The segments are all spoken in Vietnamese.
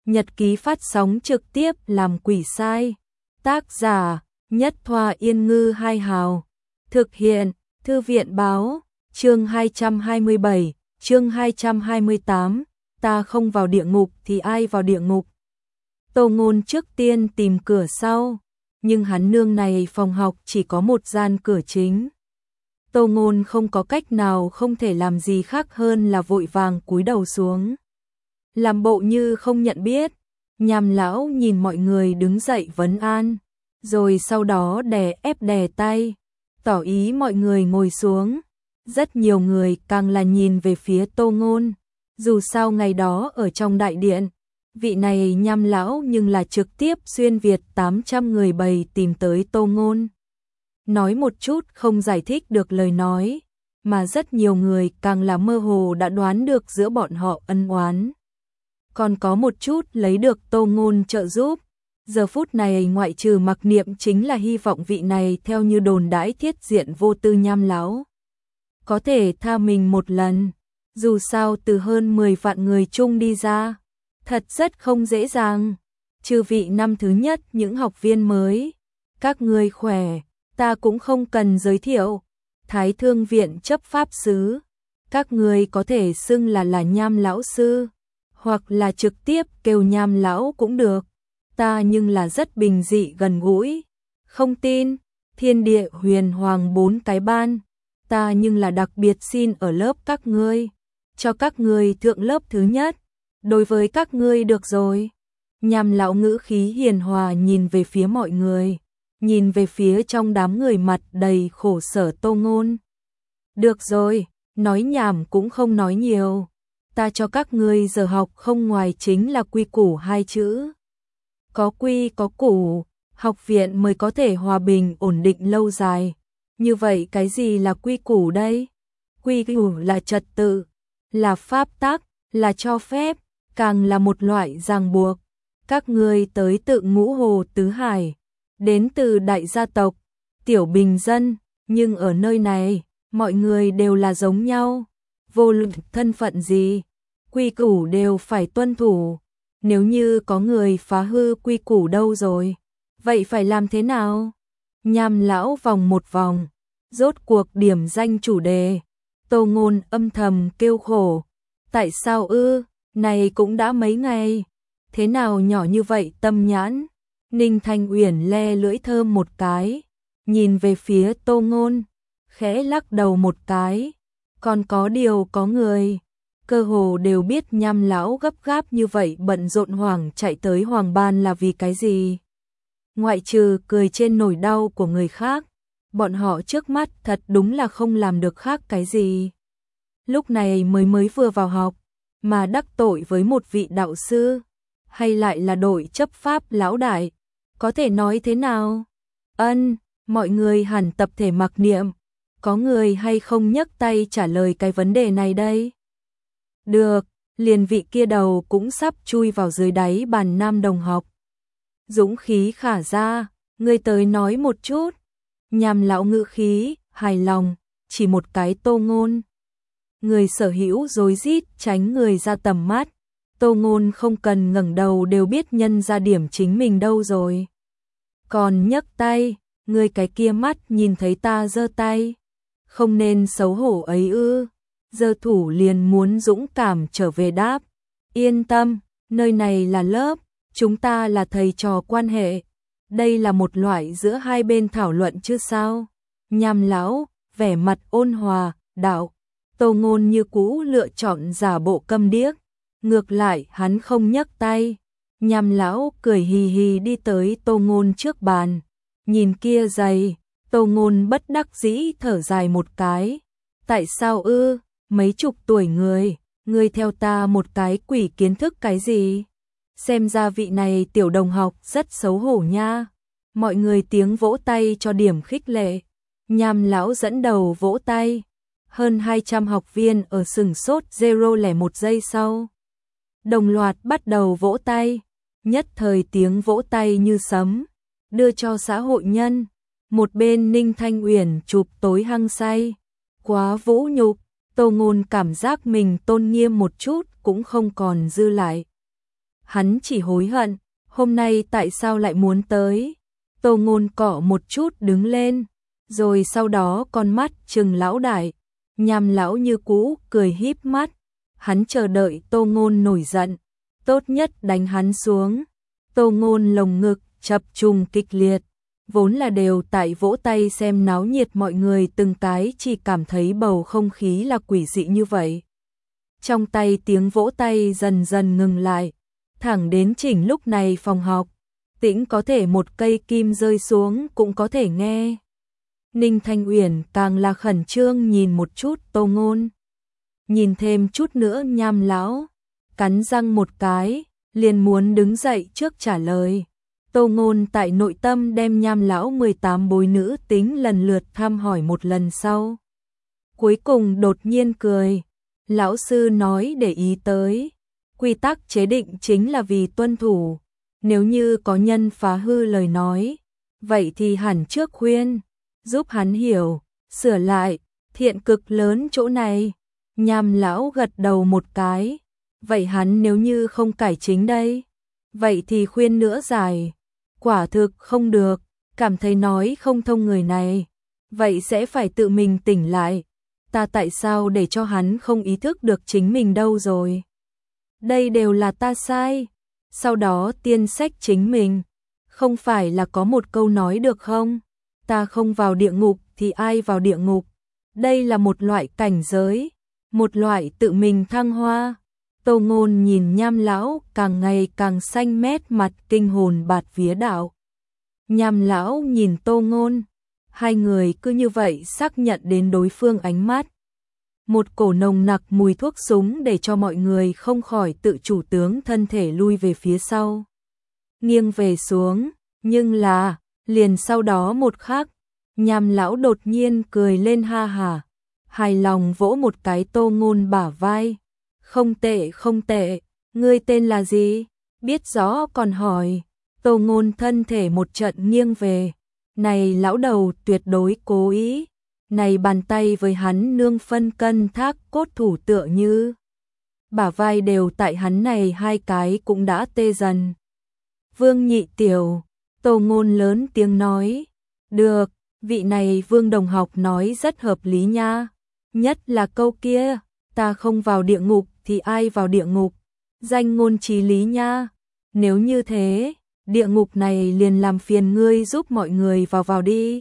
Nhật ký phát sóng trực tiếp làm quỷ sai. Tác giả Nhất Thoa Yên Ngư Hai Hào. Thực hiện Thư viện Báo. Chương 227, chương 228. Ta không vào địa ngục thì ai vào địa ngục? Tô Ngôn trước tiên tìm cửa sau, nhưng hắn nương này phòng học chỉ có một gian cửa chính. Tô Ngôn không có cách nào, không thể làm gì khác hơn là vội vàng cúi đầu xuống, làm bộ như không nhận biết. Nham lão nhìn mọi người đứng dậy vấn an, rồi sau đó đè tay, tỏ ý mọi người ngồi xuống. Rất nhiều người càng là nhìn về phía Tô Ngôn. Dù sao ngày đó ở trong đại điện, vị này Nham lão nhưng là trực tiếp xuyên Việt 800 người bầy tìm tới Tô Ngôn, nói một chút không giải thích được lời nói, mà rất nhiều người càng là mơ hồ đã đoán được giữa bọn họ ân oán. Còn có một chút lấy được Tô Ngôn trợ giúp. Giờ phút này ngoại trừ Mặc Niệm chính là hy vọng vị này theo như đồn đãi thiết diện vô tư Nham lão có thể tha mình một lần. Dù sao từ hơn 10 vạn người chung đi ra, thật rất không dễ dàng. Trừ vị năm thứ nhất những học viên mới, các ngươi khỏe, ta cũng không cần giới thiệu. Thái Thương viện chấp pháp sứ, các ngươi có thể xưng là Nham lão sư, hoặc là trực tiếp kêu Nham lão cũng được. Ta nhưng là rất bình dị gần gũi. Không tin, Thiên Địa Huyền Hoàng 4 cái ban, ta nhưng là đặc biệt xin ở lớp các ngươi, cho các ngươi thượng lớp thứ nhất, đối với các ngươi được rồi. Nham lão ngữ khí hiền hòa nhìn về phía mọi người, nhìn về phía trong đám người mặt đầy khổ sở Tô Ngôn. Được rồi, nói nhảm cũng không nói nhiều. Ta cho các ngươi giờ học không ngoài chính là quy củ hai chữ. Có quy có củ, học viện mới có thể hòa bình ổn định lâu dài. Như vậy cái gì là quy củ đây? Quy củ là trật tự, là pháp tắc, là cho phép, càng là một loại ràng buộc. Các ngươi tới tự Ngũ Hồ Tứ Hải, đến từ đại gia tộc, tiểu bình dân, nhưng ở nơi này, mọi người đều là giống nhau, vô luận thân phận gì, quy củ đều phải tuân thủ. Nếu như có người phá hư quy củ đâu rồi, vậy phải làm thế nào? Nham lão vòng một vòng, rốt cuộc điểm danh chủ đề. Tô Ngôn âm thầm kêu khổ. Tại sao ư? Này cũng đã mấy ngày, thế nào nhỏ như vậy tâm nhãn? Ninh Thanh Uyển le lưỡi thơm một cái, nhìn về phía Tô Ngôn, khẽ lắc đầu một cái. Còn có điều có người cơ hồ đều biết Nham lão gấp gáp như vậy bận rộn hoảng chạy tới Hoàng Ban là vì cái gì. Ngoại trừ cười trên nỗi đau của người khác, bọn họ trước mắt thật đúng là không làm được khác cái gì. Lúc này mới vừa vào học, mà đắc tội với một vị đạo sư, hay lại là đội chấp pháp lão đại, có thể nói thế nào? Mọi người hẳn tập thể Mặc Niệm, có người hay không nhấc tay trả lời cái vấn đề này đây? Được, liền vị kia đầu cũng sắp chui vào dưới đáy bàn nam đồng học. Dũng khí khả ra, ngươi tới nói một chút. Nham lão ngữ khí hài lòng, chỉ một cái Tô Ngôn. Người sở hữu rối rít tránh người ra tầm mắt. Tô Ngôn không cần ngẩng đầu đều biết nhân ra điểm chính mình đâu rồi. Còn nhấc tay, người cái kia mắt nhìn thấy ta giơ tay, không nên xấu hổ ấy ư? Giơ thủ liền muốn dũng cảm trở về đáp. Yên tâm, nơi này là lớp, chúng ta là thầy trò quan hệ. Đây là một loại giữa hai bên thảo luận chứ sao? Nham lão, vẻ mặt ôn hòa, đạo. Tô Ngôn như cũ lựa chọn giả bộ câm điếc. Ngược lại hắn không nhấc tay. Nham lão cười hì hì đi tới Tô Ngôn trước bàn. Nhìn kia giày, Tô Ngôn bất đắc dĩ thở dài một cái. Tại sao ư? Mấy chục tuổi người theo ta một cái quỷ kiến thức cái gì? Xem ra vị này tiểu đồng học rất xấu hổ nha. Mọi người tiếng vỗ tay cho điểm khích lệ. Nham lão dẫn đầu vỗ tay. Hơn 200 học viên ở sừng sốt 0,01 giây sau, đồng loạt bắt đầu vỗ tay. Nhất thời tiếng vỗ tay như sấm, đưa cho xã hội nhân. Một bên Ninh Thanh Uyển chụp tối hăng say. Quá vũ nhục. Tô Ngôn cảm giác mình tôn nghiêm một chút cũng không còn dư lại. hắn chỉ hối hận, hôm nay tại sao lại muốn tới. Tô Ngôn cọ một chút đứng lên, rồi sau đó con mắt trừng lão đại, Nham lão như cũ cười híp mắt, hắn chờ đợi Tô Ngôn nổi giận, tốt nhất đánh hắn xuống. Tô Ngôn lồng ngực chập trùng kịch liệt, vốn là đều tại vỗ tay xem náo nhiệt mọi người từng cái chỉ cảm thấy bầu không khí là quỷ dị như vậy. Trong tay tiếng vỗ tay dần dần ngừng lại, thẳng đến chỉnh lúc này phòng học, tĩnh có thể một cây kim rơi xuống cũng có thể nghe. Ninh Thanh Uyển càng là khẩn trương nhìn một chút Tô Ngôn. Nhìn thêm chút nữa Nham lão, cắn răng một cái, liền muốn đứng dậy trước trả lời. Tô Ngôn tại nội tâm đem Nham lão 18 bối nữ tính lần lượt thăm hỏi một lần sau. Cuối cùng đột nhiên cười, lão sư nói để ý tới. Quy tắc chế định chính là vì tuân thủ, nếu như có nhân phá hư lời nói, vậy thì hẳn trước khuyên, giúp hắn hiểu, sửa lại, thiện cực lớn chỗ này. Nham lão gật đầu một cái, vậy hắn nếu như không cải chính đây, vậy thì khuyên nữa dài, quả thực không được, cảm thấy nói không thông người này, vậy sẽ phải tự mình tỉnh lại, ta tại sao để cho hắn không ý thức được chính mình đâu rồi. Đây đều là ta sai. Sau đó tiên sách chính mình, không phải là có một câu nói được không? Ta không vào địa ngục thì ai vào địa ngục? Đây là một loại cảnh giới, một loại tự mình thăng hoa. Tô Ngôn nhìn Nham lão càng ngày càng xanh mét mặt kinh hồn bạt vía đạo. Nham lão nhìn Tô Ngôn, hai người cứ như vậy xác nhận đến đối phương ánh mắt. Một cổ nồng nặc mùi thuốc súng để cho mọi người không khỏi tự chủ tướng thân thể lui về phía sau. Nghiêng về xuống, nhưng là, liền sau đó một khắc, Nham lão đột nhiên cười lên ha hả, hài lòng vỗ một cái Tô Ngôn bả vai. Không tệ không tệ, ngươi tên là gì? Biết rõ còn hỏi. Tô Ngôn thân thể một trận nghiêng về. Này lão đầu tuyệt đối cố ý. Này bàn tay với hắn nương phân cân thác cốt thủ tựa như. Bả vai đều tại hắn này hai cái cũng đã tê dần. Vương Nhị Tiểu, Tô Ngôn lớn tiếng nói. Được, vị này Vương đồng học nói rất hợp lý nha. Nhất là câu kia, ta không vào địa ngục thì ai vào địa ngục. Danh ngôn chí lý nha. Nếu như thế, địa ngục này liền làm phiền ngươi giúp mọi người vào đi.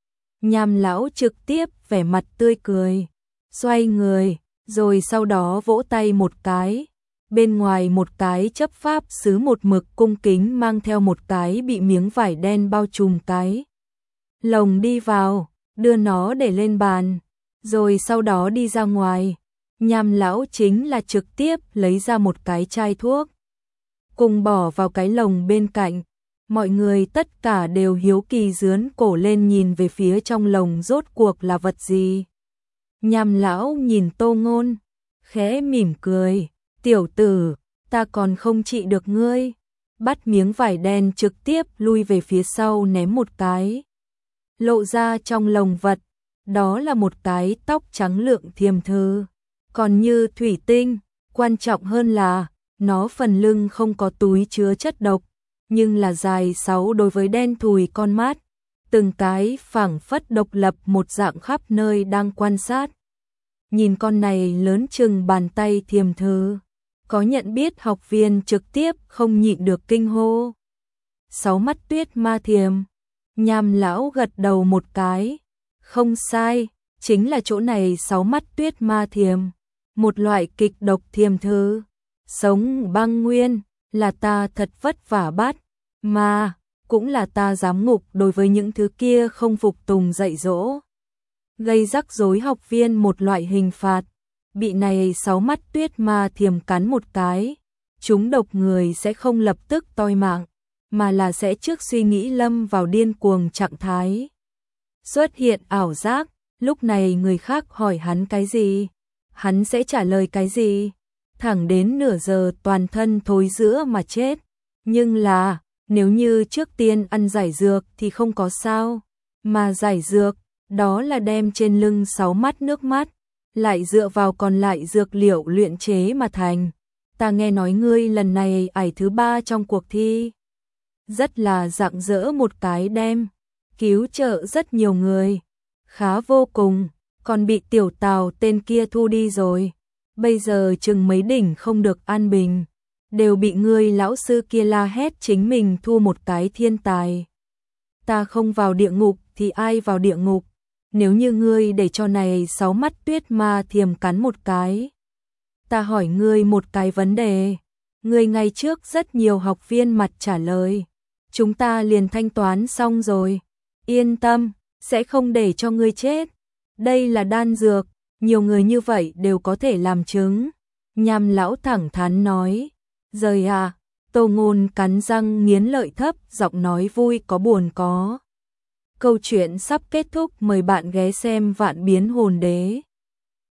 Nham lão trực tiếp vẻ mặt tươi cười, xoay người, rồi sau đó vỗ tay một cái. Bên ngoài một cái chấp pháp sứ một mực cung kính mang theo một cái bị miếng vải đen bao trùm cái lồng đi vào, đưa nó để lên bàn, rồi sau đó đi ra ngoài. Nham lão chính là trực tiếp lấy ra một cái chai thuốc, cùng bỏ vào cái lồng bên cạnh. Mọi người tất cả đều hiếu kỳ dướn cổ lên nhìn về phía trong lồng rốt cuộc là vật gì. Nham lão nhìn Tô Ngôn, khẽ mỉm cười, tiểu tử, ta còn không trị được ngươi. Bắt miếng vải đen trực tiếp lui về phía sau ném một cái. Lộ ra trong lồng vật, đó là một cái tóc trắng lượng thiềm thư, còn như thủy tinh, quan trọng hơn là, nó phần lưng không có túi chứa chất độc, nhưng là dài 6 đối với đen thùi con mắt, từng cái phảng phất độc lập một dạng khắp nơi đang quan sát. Nhìn con này lớn chừng bàn tay thiềm thư, có nhận biết học viên trực tiếp không nhịn được kinh hô. 6 mắt tuyết ma thiềm. Nham lão gật đầu một cái, không sai, chính là chỗ này 6 mắt tuyết ma thiềm, một loại kịch độc thiềm thư, sống băng nguyên, là ta thật vất vả bắt, mà cũng là ta giám ngục đối với những thứ kia không phục tùng dạy dỗ, gây rắc rối học viên một loại hình phạt. Bị này 6 mắt tuyết ma thiềm cắn một cái, chúng độc người sẽ không lập tức toi mạng, mà là sẽ trước suy nghĩ lâm vào điên cuồng trạng thái. Xuất hiện ảo giác, lúc này người khác hỏi hắn cái gì, hắn sẽ trả lời cái gì, thẳng đến nửa giờ toàn thân thối rữa mà chết. Nhưng là, nếu như trước tiên ăn giải dược thì không có sao, mà giải dược, đó là đem trên lưng 6 mắt nước mắt, lại dựa vào còn lại dược liệu luyện chế mà thành. ta nghe nói ngươi lần này ải thứ 3 trong cuộc thi. Rất là rạng rỡ một cái đem, cứu trợ rất nhiều người. Khá vô cùng, còn bị tiểu Tào tên kia thu đi rồi. Bây giờ chừng mấy đỉnh không được an bình, đều bị ngươi lão sư kia la hét chính mình thu một cái thiên tài. Ta không vào địa ngục thì ai vào địa ngục, nếu như ngươi để cho này 6 mắt tuyết ma thiềm cắn một cái. Ta hỏi ngươi một cái vấn đề, ngươi ngày trước rất nhiều học viên mặt trả lời, chúng ta liền thanh toán xong rồi, yên tâm, sẽ không để cho ngươi chết. Đây là đan dược, nhiều người như vậy đều có thể làm chứng. Nham lão thẳng thắn nói, rời à, Tô Ngôn cắn răng nghiến lợi thấp, giọng nói vui có buồn có. Câu chuyện sắp kết thúc, mời bạn ghé xem Vạn Biến Hồn Đế.